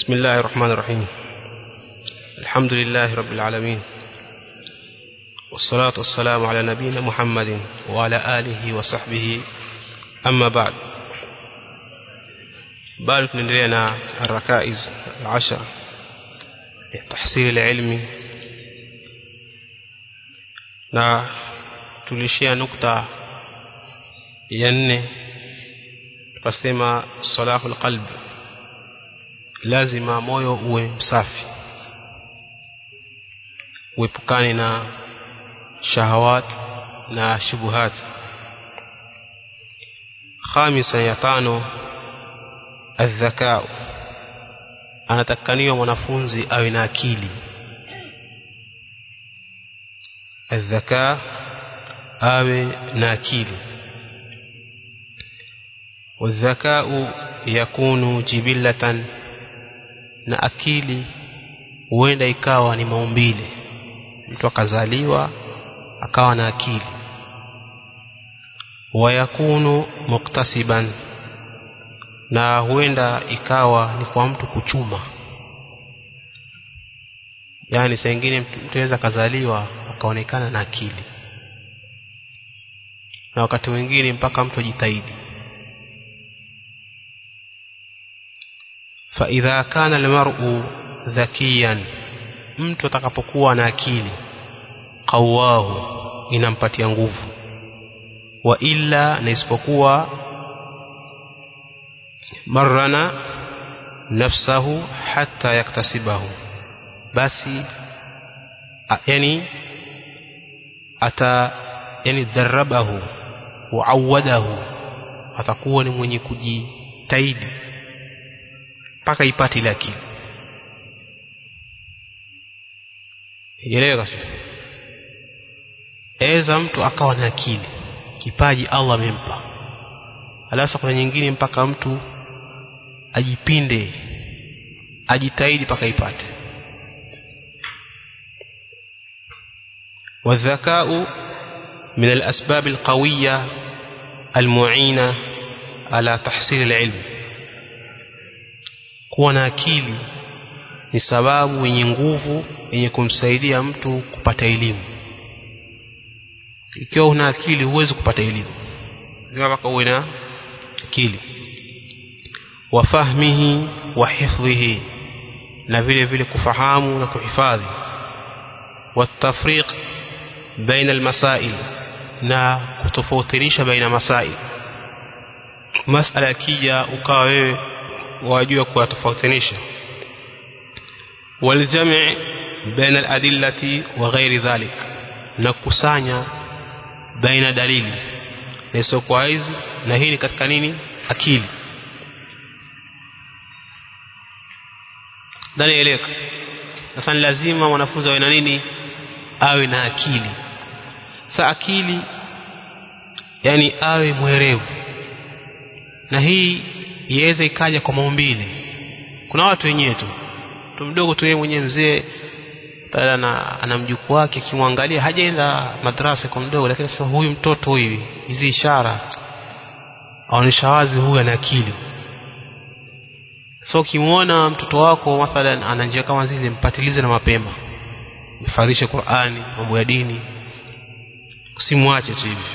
بسم الله الرحمن الرحيم. الحمد لله رب العالمين، والصلاة والسلام على نبينا محمد وعلى آله وصحبه. أما بعد، بارك لنا الركائز العشر لتحصيل العلم. na tulishia nukta ya 4 tukasema salahul qalb, lazima moyo uwe msafi, uepukane na shahawat na shubuhat. Khamisa ya 5, adh-dhakaa, anatakaniwa mwanafunzi awe na akili. Adh-dhakaa, awe na akili. Wadh-dhakaa'u yakunu jibillatan, na akili huenda ikawa ni maumbile, mtu akazaliwa akawa na akili. Wa yakunu muktasiban, na huenda ikawa ni kwa mtu kuchuma. Yani saa nyingine mtu anaweza kazaliwa akaonekana na akili, na wakati mwingine mpaka mtu ajitahidi. Fa idha kana almar'u dhakiyan, mtu atakapokuwa na akili, qawahu, inampatia nguvu. Wa illa, na isipokuwa marrana nafsahu hatta yaktasibahu, basi dharrabahu wa awadahu, atakuwa ni mwenye kujitahidi mpaka ipate ile akili. Elewa sasa, eza mtu akawa na akili, kipaji Allah amempa, alasa kuna nyingine mpaka mtu ajipinde, ajitahidi mpaka ipate. والذكاء من الأسباب القوية المعينة على تحصيل العلم. kuwa na akili ni sababu yenye nguvu yenye kumsaidia mtu kupata elimu. Ikiwa una akili huwezi kupata elimu, lazima mpaka uwe na akili. Wa fahmihi wa hifdhihi, na vile vile kufahamu na kuhifadhi. Wa tafriq baina almasail, na kutofautisha baina masail. Masala kija ukawa wewe wajua kutofautisha. Wal jam' baina aladillati wa ghairi dhalik, na kusanya baina dalili na sio kwa hizi na hii. Ni katika nini? Akili. Ndani eleka sasa, lazima mwanafunzi awe na nini? Awe na akili. Sa akili yani awe mwerevu, na hii iweze ikaja kwa maumbile. Kuna watu wenyewe tu mdogo tu, yeye mwenyewe mzee ana mjukuu wake, kimwangalia hajaenda madrasa kwa mdogo, lakini sasa huyu mtoto huyu, hizi ishara aonesha wazi huyu ana akili. So kimuona mtoto wako mathalan ana njia kama zile, mpatilize na mapema, mfadhishe Qur'ani, mambo ya dini, usimwache tu hivi.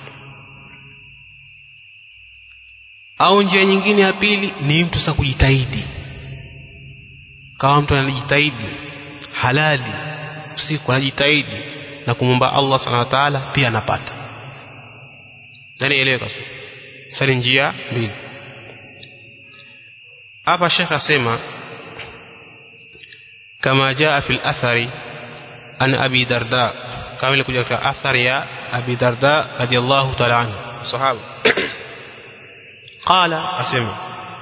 Au njia nyingine ya pili ni mtu sasa kujitahidi. Kama mtu anajitahidi halali, usiku anajitahidi na kumomba Allah Subhanahu wa ta'ala, pia anapata. Ndani eleka sasa njia mbili. Hapa Sheikh asema kama jaa fil athari an Abi Darda, kama ile kuja katika athari ya Abi Darda radiyallahu ta'ala anhu, sahaba. Qala, asema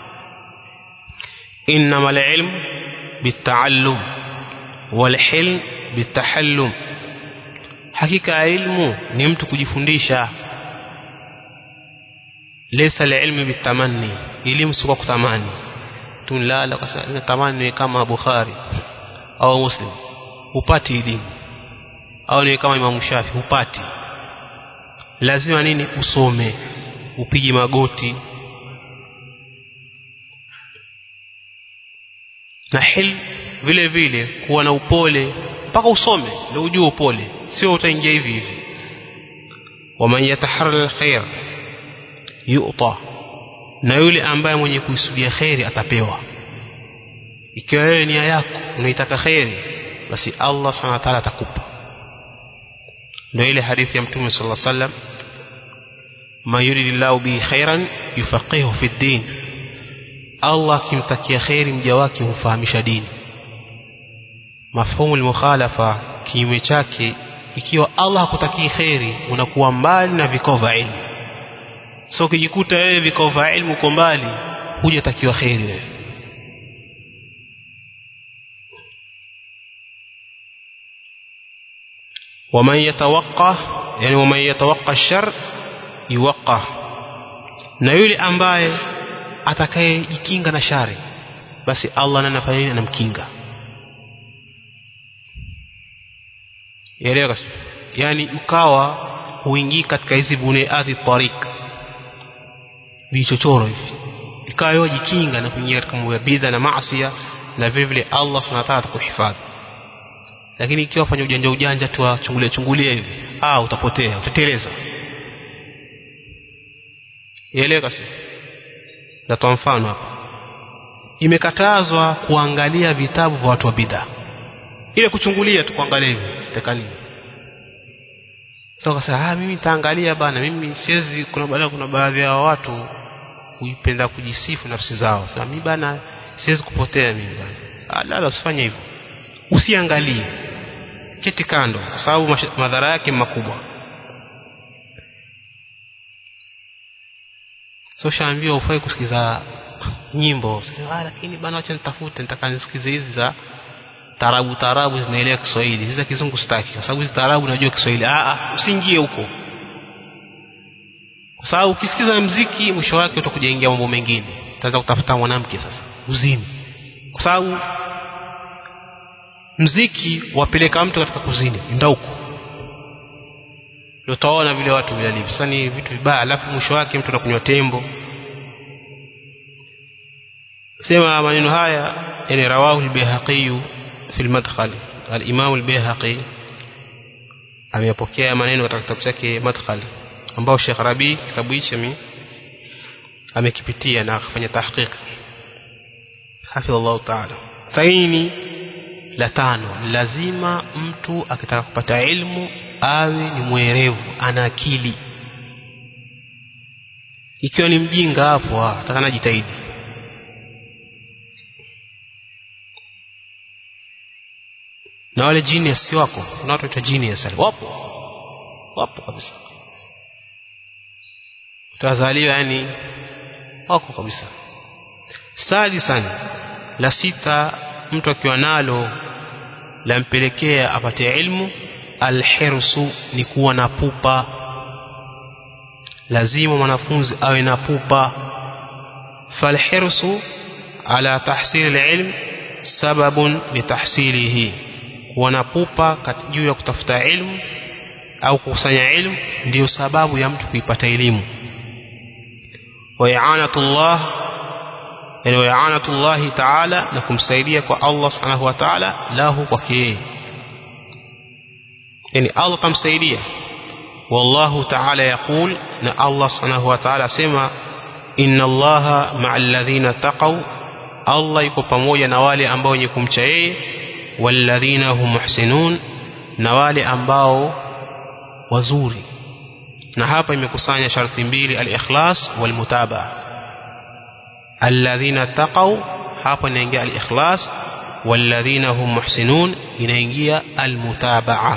innamal ilm bitta'allum wal hilm bittahallum, hakika ilmu ni mtu kujifundisha. Laysa al-ilmu bitamanni, elimu si kwa kutamani. Tunlala kwa sababu tamani kama Bukhari au Muslim upati elimu, au ni kama Imam Shafi upati. Lazima nini? Usome, upige magoti, na hil vile vile kuwa na upole mpaka usome ndio ujue upole, sio utaingia hivi hivi. Waman yataharra alkhair yu'ta, na yule ambaye mwenye kuisudia khairi atapewa. Ikiwa wewe nia yako unaitaka khairi, basi Allah subhanahu wa ta'ala atakupa. Ndio ile hadithi ya Mtume sallallahu alaihi wasallam, ma yuridillahu bi khairan yufaqihu fi din, Allah kimtakia khairi mja wake hufahamisha dini. Mafhumu al-mukhalafa kinyume chake, ikiwa Allah hakutakii khairi unakuwa mbali na vikao vya ilmu. So ukijikuta wewe vikao vya ilmu uko mbali, hujatakiwa khairi wewe. ومن يتوقع يعني ومن يتوقع الشر يوقع, na yule ambaye atakayejikinga na shari basi Allah anafanya nini? Anamkinga. Elewa, yani ukawa huingii katika hizi buneati tariq vichochoro hivi, ikawa wewe jikinga na kuingia katika mambo ya bid'a na maasi, na vile vile Allah subhanahu wa ta'ala atakuhifadhi. Lakini ikiwa fanya ujanja tu chungulia hivi, utapotea, utateleza. Elewa kasi. Natoa mfano hapa. Imekatazwa kuangalia vitabu vya watu wa bid'a. Ile kuchungulia tu kuangalia hivi, tekani. Sasa kasa mimi nitaangalia bana, mimi siwezi. Kuna baadhi ya watu huipenda kujisifu nafsi zao. Sasa mimi bana siwezi kupotea mimi bana. La, usifanye hivyo. Usiangalie. Keti kando, kwa sababu madhara yake makubwa. So shaambiwa ufai kusikiza nyimbo. Sasa lakini bana acha nitafute, nitaka nisikize hizi za tarabu zinaelewa Kiswahili. Hizi za kizungu sitaki, kwa sababu hizi tarabu najua Kiswahili. Usiingie huko. Kwa sababu ukisikiza muziki mwisho wake utakuja ingia mambo mengine. Utaanza kutafuta mwanamke sasa, uzini. Kwa sababu muziki wapeleka mtu katika kuzini, ndio huko. Ndio utaona vile watu walivyo. Sasa ni vitu vibaya, alafu mwisho wake mtu anakunywa tembo. Sema maneno haya yani rawahu al-Baihaqi fi al-Madkhal. Al-Imam al-Baihaqi ameyapokea maneno katika kitabu chake Madkhal, ambao Sheikh Rabi kitabu hicho amekipitia na akafanya tahqiq. Hafidhallahu ta'ala. Saini la tano, lazima mtu akitaka kupata ilmu awe ni mwerevu, ana akili. Ikiwa ni mjinga hapo atakana jitahidi. Na wale genius si wako, na watu wa genius wapo kabisa. Utazaliwa yani wako kabisa. Stadi sana. La sita, mtu akiwa nalo lampelekea apate ilmu, alhirsu ni kuwa na pupa. Lazima mwanafunzi awe na pupa. Falhirsu ala tahsil alilm sababun litahsilihi, kuwa na pupa juu ya kutafuta ilmu au kukusanya ilmu ndio sababu ya mtu kuipata elimu. Wa i'anatullah ta'ala, na kumsaidia kwa Allah subhanahu wa ta'ala lahu kwake, yani Allah kamsaidia. Wallahu ta'ala yaqul, na Allah subhanahu wa ta'ala sema inna Allaha ma'al ladhina taqaw, Allah yuko pamoja na wale ambao wenye kumcha yeye, walladhina hum muhsinun, na wale ambao wazuri. Na hapa imekusanya sharti mbili, al-ikhlas wal mutabaa. Alladhina taqaw hapa inaingia al-ikhlas, walladhina hum muhsinun inaingia al-mutabaa.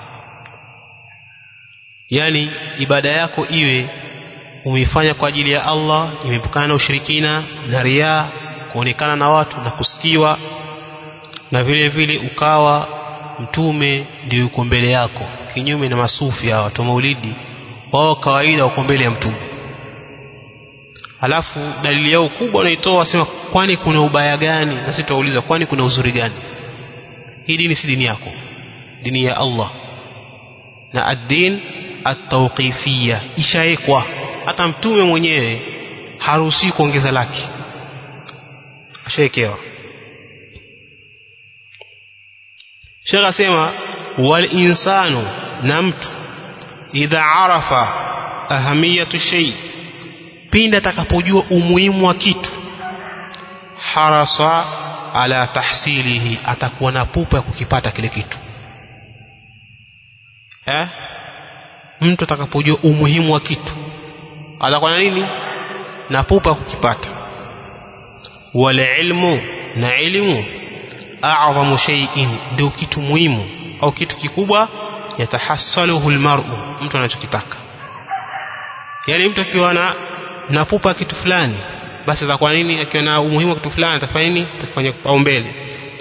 Yani ibada yako iwe umeifanya kwa ajili ya Allah, imepukana na ushirikina na riya, kuonekana na watu na kusikiwa, na vile vile ukawa mtume ndio yuko mbele yako, kinyume na masufi hao watu maulidi, wao kawaida wako mbele ya mtume. Alafu dalili yao kubwa wanaitoa, wasema kwani kuna ubaya gani? Na sisi tuuliza kwani kuna uzuri gani? Hii dini si dini yako, dini ya Allah. Na ad-din at-tawqifiyya ishaekwa, hata mtume mwenyewe haruhusi kuongeza laki, ashaekewa. Sheikh asema wal insanu, na mtu idha arafa ahamiyatu shay, pinda atakapojua umuhimu wa kitu, harasa ala tahsilihi, atakuwa na pupa ya kukipata kile kitu. Mtu atakapojua umuhimu wa kitu atakuwa na nini? Na pupa ya kukipata. Wal ilmu, na ilmu a'zamu shay'in, ndio kitu muhimu au kitu kikubwa, yatahassaluhu almar'u, mtu anachokitaka. Yani mtu akiwa na pupa kitu fulani, basi atakuwa nini? Akiwa na umuhimu wa kitu fulani atafanya nini? Atakufanya kwa mbele.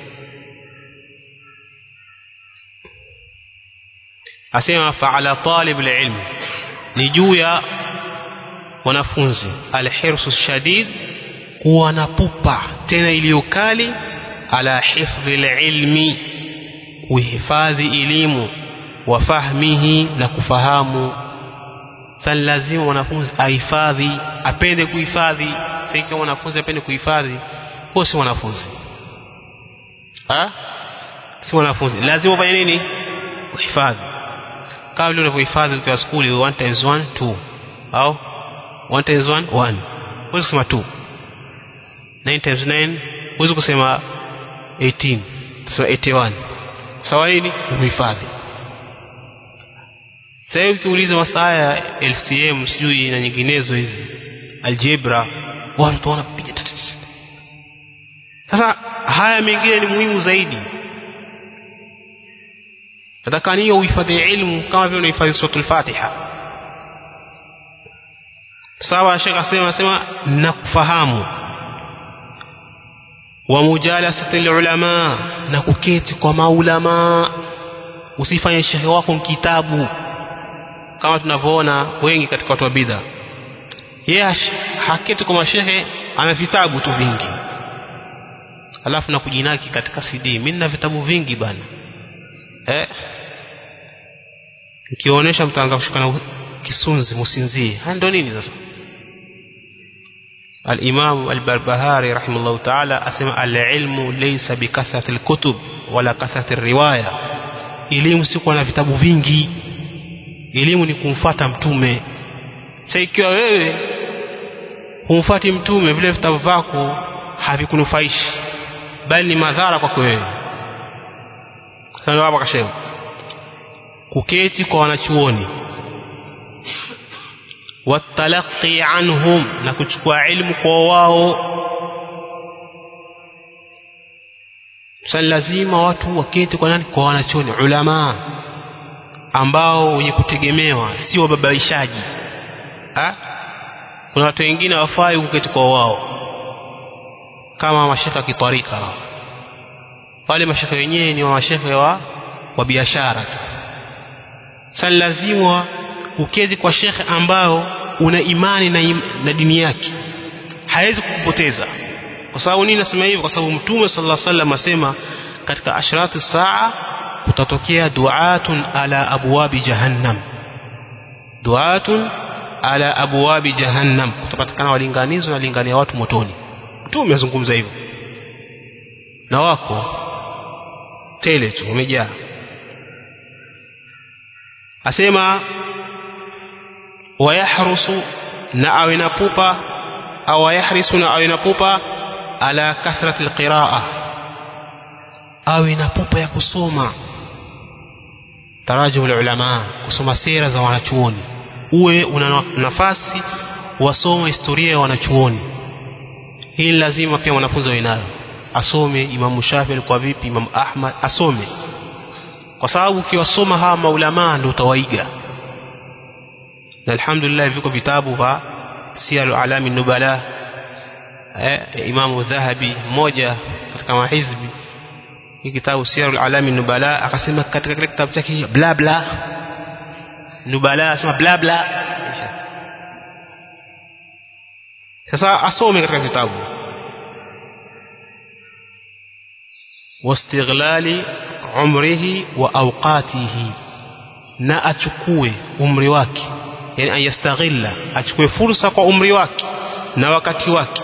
Asema fa'ala talib alilm, ni juu ya wanafunzi, alhirsu shadid, kuwa na pupa tena iliyokali, ala hifdhi alilmi, kuhifadhi elimu, wa fahmihi, na kufahamu. Sasa lazima mwanafunzi ahifadhi, apende kuhifadhi. Sasa mwanafunzi apende kuhifadhi, huo si mwanafunzi. Si mwanafunzi. Lazima ufanye nini? Uhifadhi. Kama vile unavyohifadhi ukiwa shule 1 times 1 2, au 1 times 1 1, huwezi kusema 2. 9 times 9 huwezi kusema 18, tuseme 81. Sawa nini? Uhifadhi. Sasa ukiuliza masuala ya LCM sijui na nyinginezo hizi, algebra, watu wanapiga. Sasa haya mengine ni muhimu zaidi. Nataka niyo uhifadhi ilmu kama vile unahifadhi sura al-Fatiha. Sawa, Sheikh asema na kufahamu. Wa mujalasati al-ulama, na kuketi kwa maulama. Usifanye shehe wako kitabu kama tunavyoona wengi katika watu wa bid'a. Yeye haketi kwa mashehe, ana vitabu tu vingi, alafu na kujinaki katika CD, mimi nina vitabu vingi bana. Nikionyesha mtaanza kushikana kisunzi, msinzie. Ndio nini sasa? Al-Imam al-Barbahari rahimahullah ta'ala asema al-ilmu laysa bikathrati al-kutub wala kathrati ar-riwaya. Elimu si kuwa na vitabu vingi, elimu ni kumfuata mtume. Sasa ikiwa wewe humfuati mtume, vile vitabu vyako havikunufaishi, bali ni madhara kwako wewe. Sasa hapa kasema kuketi kwa wanachuoni, watalaqi anhum, na kuchukua ilmu kwa wao. Sasa lazima watu waketi kwa nani? Kwa wanachuoni, ulama ambao wenye kutegemewa, si wababaishaji. Kuna watu wengine wafai kuketi kwa wao, kama mashaka kitarika. Wale mashaka wenyewe ni mashaka wa biashara tu. Sasa lazima uketi kwa shekhe ambao una imani na dini yake, hawezi kukupoteza. Kwa sababu nini nasema hivyo? Kwa sababu Mtume sallallahu alaihi wasallam asema katika ashratu saa kutatokea du'atun ala abwabi jahannam, du'atun ala abwabi jahannam, kutapatikana walinganizo na lingania watu motoni. Mtume amezungumza hivyo, na wako tele tu umejaa. Asema wayahrusu, na awe na pupa, au yahrisu, na awe na pupa, ala kathrati alqiraa, awe na pupa ya kusoma tarajum ulama, kusoma sera za wanachuoni. Uwe una nafasi wasoma historia ya wanachuoni. Hii lazima pia wanafunzi wawe nayo. Asome Imam Shafi'i alikuwa vipi, Imam Ahmad, asome, kwa sababu ukiwasoma hawa maulama ndio utawaiga. Na alhamdulillah viko vitabu vya Siyar Alami Nubala, Imam Dhahabi mmoja katika mahizbi, hii kitabu Siyar Alami Nubala, akasema katika kile kitabu chake bla bla Nubala, asema bla bla. Sasa asome katika vitabu. wastighlali umrihi wa awqatihi, na achukue umri wake, yani ayastaghilla, achukue fursa kwa umri wake na wakati wake.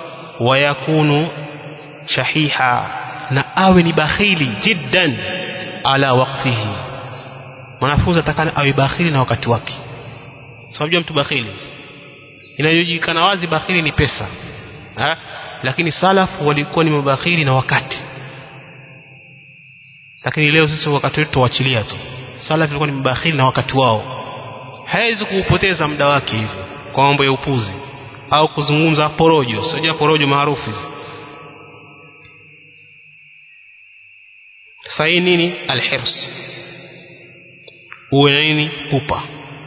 Wayakunu shahiha, na awe ni bakhili jiddan, ala waqtihi. Mwanafunzi atakana awe bakhili na wakati wake. Sababu mtu bakhili inayojulikana wazi, bakhili ni pesa, lakini salafu walikuwa ni mabakhili na wakati. Lakini leo sisi wakati wetu tuachilia tu. Salafu walikuwa ni mabakhili na wakati wao. Hawezi kuupoteza muda wake hivyo kwa mambo ya upuzi au kuzungumza porojo. Sio porojo maarufu hizi. Sahi nini? Alhirs. Uwe nini? Pupa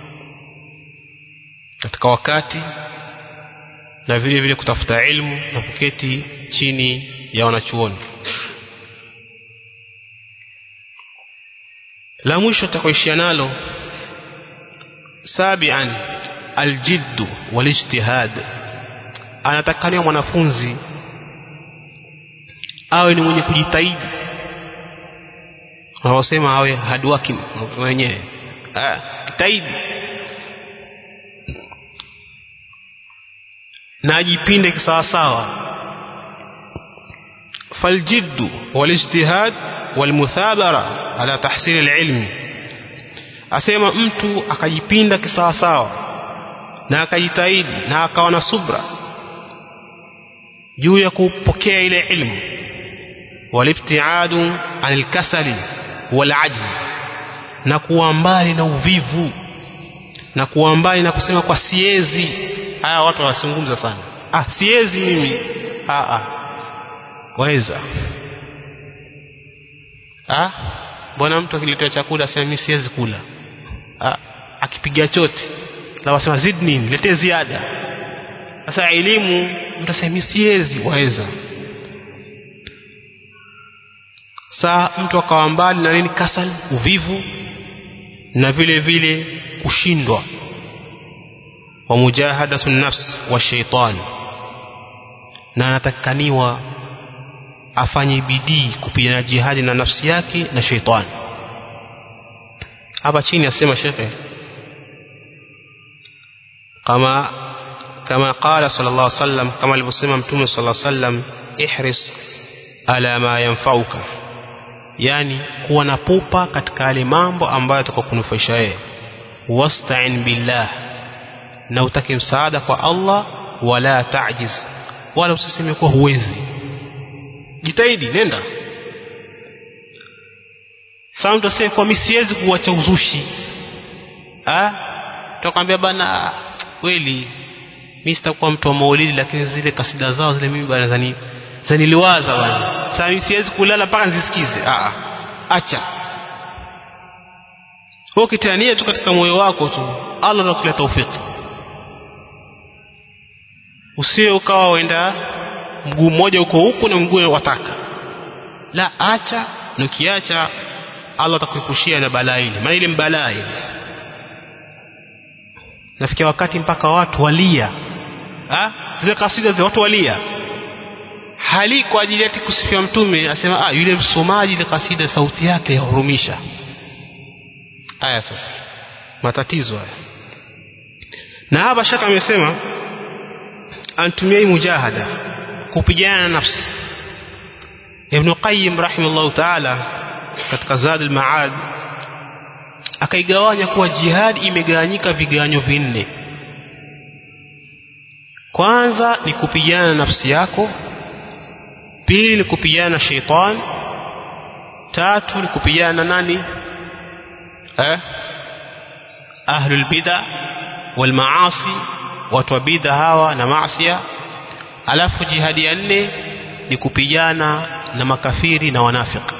katika wakati, na vile vile kutafuta ilmu na kuketi chini ya wanachuoni. La mwisho tutakoishia nalo, sabian aljidd walijtihad. Anatakaniwa mwanafunzi awe ni mwenye kujitahidi. Wanasema awe hard working mwenyewe, jitahidi na ajipinde kisawasawa. Faljidd walijtihad walmuthabara ala tahsil alilm. Asema mtu akajipinda kisawasawa na akajitahidi na akawa na subra juu ya kupokea ile ilmu. Walibtiadu anil kasali wal ajz, na kuwa mbali na uvivu na kuwa mbali na kusema kwa siezi. Haya watu wanazungumza sana, siezi mimi. Waweza bwana, mtu akiletea chakula asema mimi siwezi kula. Akipiga choti na wasema zidni, niletee ziada. Sasa elimu mtu asema mimi siwezi, waweza. Saa mtu akawa mbali na nini? Kasal, uvivu, na vile vile kushindwa. Wa mujahadatu nafs wa shaitan, na anatakaniwa afanye bidii kupigana jihadi na nafsi yake na shaitani. Hapa chini asema shekhe, kama qala sallallahu alaihi wasallam, kama alivyosema mtume sallallahu alaihi wasallam, ihris ala ma yanfauka, yani kuwa na pupa katika yale mambo ambayo yatakunufaisha wewe. Wasta'in billah, na utake msaada kwa Allah. Wala ta'jiz, wala usiseme kuwa huwezi. Jitahidi, nenda. Sasa mtu aseme kwa mimi siwezi kuacha uzushi. Tukamwambia bana, kweli mimi sitakuwa mtu wa maulidi, lakini zile kasida zao zile mimi bana zaniliwaza bana. Sasa mimi siwezi kulala mpaka nizisikize. Acha. Ukitania tu katika moyo wako tu, Allah atakuletea taufiki. Usio ukawa wenda mguu mmoja uko huku na mguu wataka. La, acha. Na ukiacha Allah atakuepushia na balaa ile. Maana ile mbalaa ile. Nafikia wakati mpaka watu walia. Zile kasida za watu walia. Hali kwa ajili ya kusifia mtume, asema yule msomaji ile kasida sauti yake yahurumisha. Haya sasa. Matatizo haya. Na hapa shaka amesema antumia mujahada, kupigana na nafsi. Ibn Qayyim rahimahullah ta'ala katika Zad al-Ma'ad akaigawanya kuwa jihad imegawanyika vigawanyo vinne. Kwanza ni kupigana na nafsi yako, pili ni kupigana na shaitan, tatu ni kupigana na nani? Ahlul bid'ah wal maasi, watu wa bid'a hawa na maasiya. Alafu jihadi ya nne ni kupigana na makafiri na wanafiki.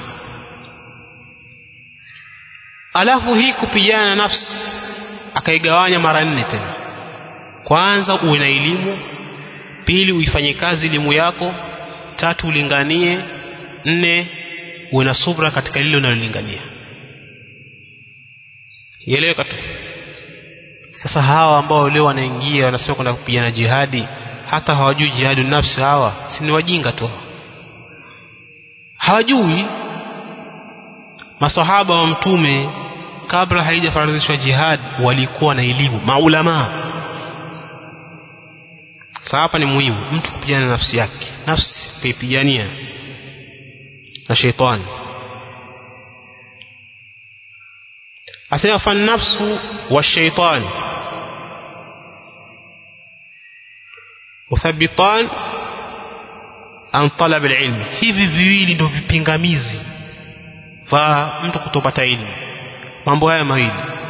Alafu hii kupigana na nafsi akaigawanya mara nne tena. Kwanza uwe na elimu, pili uifanye kazi elimu yako, tatu ulinganie, nne uwe na subra katika lile unalolingania. Ieleweka tu. Sasa hawa ambao leo wanaingia wanasema kwenda kupigana jihadi, hata hawajui jihadu nafsi, hawa si ni wajinga tu. Hawajui. Masahaba wa mtume kabla haijafaradhishwa jihad walikuwa na elimu, maulama. Sasa hapa ni muhimu mtu kupigana na nafsi yake, nafsi kuipigania na shetani. asema fa nafsu wa shaytan muthabbitan an talab alilm. Hivi viwili ndio vipingamizi va mtu kutopata elimu. Mambo haya mawili,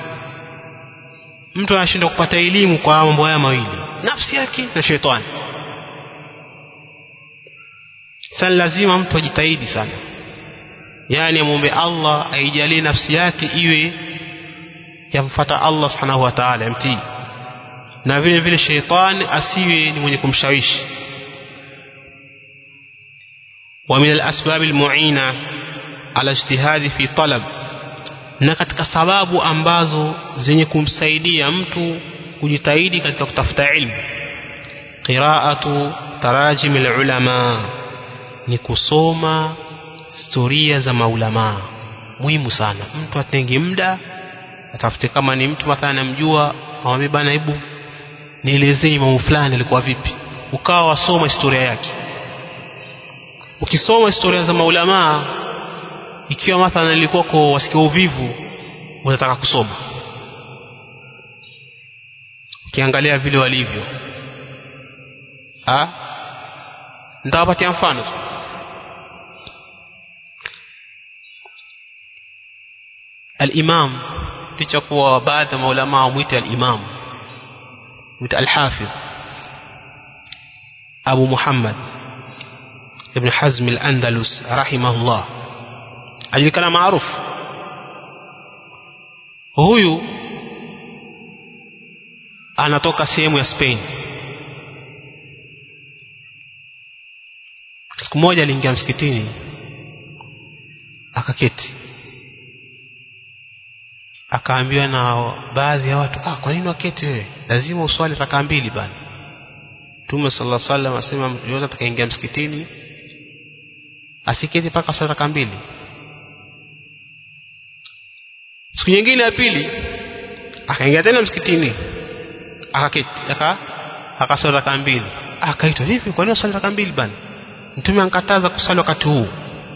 mtu anashindwa kupata elimu kwa mambo haya mawili, nafsi yake na shetani. Sasa lazima mtu ajitahidi sana, yani muombe Allah aijalie nafsi yake iwe yamfuata Allah subhanahu wa ta'ala, yamtii, na vile vile shetani asiwe ni mwenye kumshawishi. Wa min al-asbab al-mu'ina ala ijtihadi fi talab, na katika sababu ambazo zenye kumsaidia mtu kujitahidi katika kutafuta ilmu, qira'atu tarajim al-ulama, ni kusoma historia za maulama. Muhimu sana mtu atenge muda atafute, kama ni mtu mathalan anamjua, awambie bana, hebu nielezee mambo fulani alikuwa vipi, ukawa wasoma historia yake. Ukisoma historia za maulama, ikiwa mathalan alikuwa kwa wasikia uvivu, unataka kusoma, ukiangalia vile walivyo, nitawapatia mfano. Al-Imam, licha kuwa baadhi ya maulama wamuita al-Imam, muita al-Hafidh Abu Muhammad Ibn Hazm al-Andalus rahimahullah, ajulikana maarufu. Huyu anatoka sehemu ya Spain. Siku moja aliingia msikitini akaketi, akaambiwa na baadhi ya watu, kwa nini waketi wewe, lazima uswali raka 2 bana. Mtume sallallahu alaihi wasallam asema mtu yote atakaingia msikitini asiketi paka swali raka 2. Siku nyingine ya pili akaingia tena msikitini akaketi akaswali raka 2. Akaitwa, vipi, kwa nini uswali raka 2 bana? Mtume ankataza kusali wakati huu.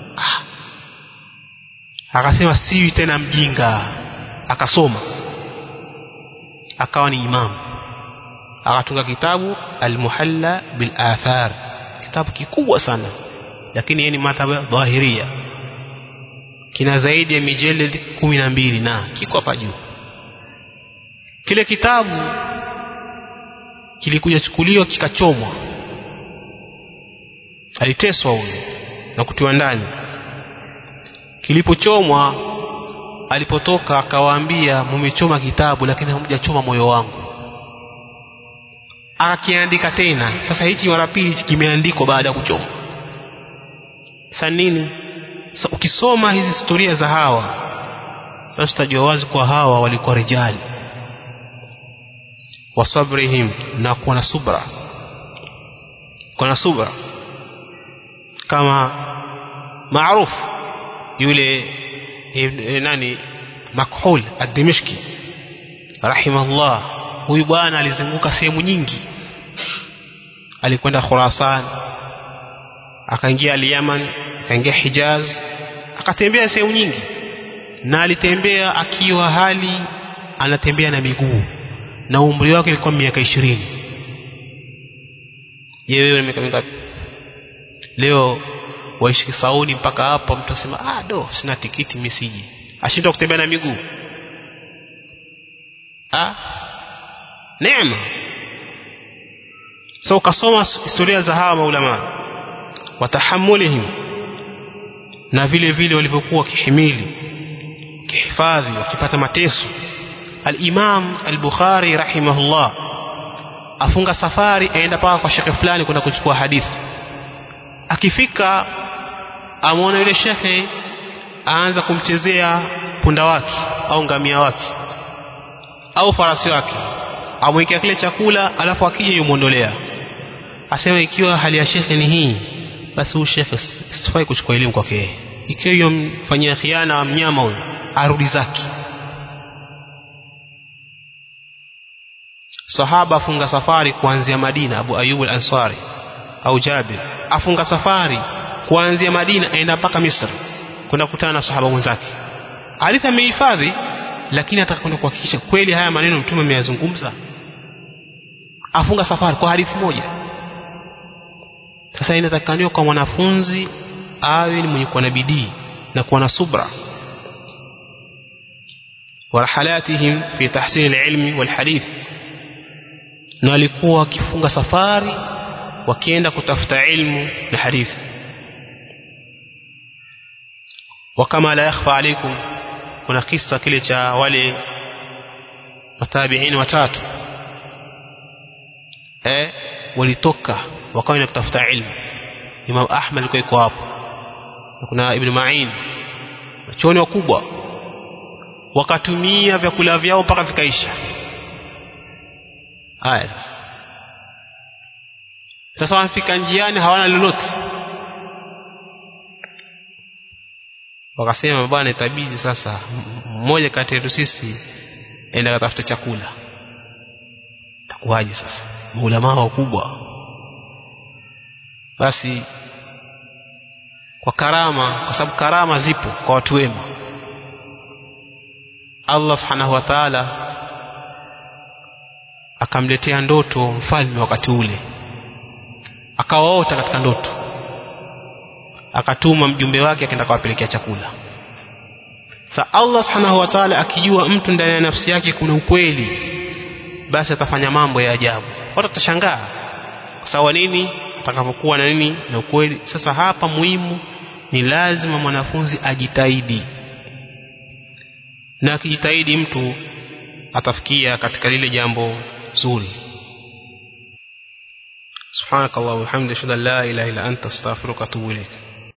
Akasema siwi tena mjinga, akasoma, akawa ni imam, akatunga kitabu Al-Muhalla bil Athar, kitabu kikubwa sana, lakini yeye ni madhhabu dhahiria, kina zaidi ya mijeled 12 na kiko hapa juu. Kile kitabu kilikuja chukuliwa kikachomwa, aliteswa huyo na kutiwa ndani. Kilipochomwa, alipotoka akawaambia, mmechoma kitabu lakini hamjachoma moyo wangu. Akiandika tena, sasa hichi mara pili kimeandikwa baada ya kuchoma. Sasa nini? Sasa ukisoma hizi historia za hawa, basi utajua wazi kwa hawa walikuwa rijali wa sabrihim, na kuwa na subra, kama maarufu yule nani, Makhul ad-Dimishki rahimahullah. Huyu bwana alizunguka sehemu nyingi, alikwenda Khurasan, akaingia al-Yaman, akaingia Hijaz, akatembea sehemu nyingi, na alitembea akiwa hali anatembea na miguu, na umri wake ulikuwa miaka 20. Wewe miaka mingapi leo? Waishi Kisauni mpaka hapa, mtu asema sina tikiti misiji, ashindwa kutembea na miguu. Neema. So ukasoma historia za hawa maulama, watahamulihim, na vile vile walivyokuwa kihimili, kihifadhi, wakipata mateso. Al-Imam al-Bukhari rahimahullah afunga safari, aenda paka kwa shekhe fulani kwenda kuchukua hadithi. Akifika amuona yule shekhe aanza kumchezea punda wake au ngamia wake au farasi wake, amwekea kile chakula, alafu akija yumuondolea. Asema ikiwa hali ya shekhe ni hii, basi huyu shekhe sifai kuchukua elimu kwake. Ikiwa yomfanyia khiana mnyama huyo, arudi zake. Sahaba afunga safari kuanzia Madina, Abu Ayyub al-Ansari au Jabir afunga safari kuanzia Madina aenda mpaka Misri kwenda kukutana na sahaba wenzake. Hadithi amehifadhi, lakini atakwenda kuhakikisha kweli haya maneno mtume ameyazungumza, afunga safari kwa hadithi moja. Sasa inatakaniwa kwa mwanafunzi awe ni mwenye kuwa na bidii na kuwa na subra. ورحلاتهم في تحسين العلم والحديث, na walikuwa wakifunga safari wakienda kutafuta ilmu na hadithi. وكما لا يخفى عليكم, kuna kisa kile cha wale matabiin watatu walitoka wakaenda kutafuta ilmu. Imam Ahmad alikuwa yuko hapo, kuna Ibn Ma'in, wachoni wakubwa, wakatumia vyakula vyao mpaka vikaisha. Haya sasa wanafika njiani hawana lolote, wakasema bwana itabidi sasa mmoja kati yetu sisi enda kutafuta chakula. Takuwaje sasa, maulama wakubwa? Basi kwa karama, kwa sababu karama zipo kwa watu wema, Allah subhanahu wa ta'ala akamletea ndoto mfalme wakati ule, akawaota katika ndoto, akatuma mjumbe wake akaenda kuwapelekea chakula. Sa Allah subhanahu wa ta'ala akijua mtu ndani ya nafsi yake kuna ukweli, basi atafanya mambo ya ajabu, watu watashangaa. Kwa sababu nini? Atakapokuwa na nini na ukweli. Sasa hapa muhimu ni lazima mwanafunzi ajitahidi, na akijitahidi mtu atafikia katika lile jambo zuri. Subhanakallah wa bihamdika, la ilaha illa anta, astaghfiruka wa atubu ilaik.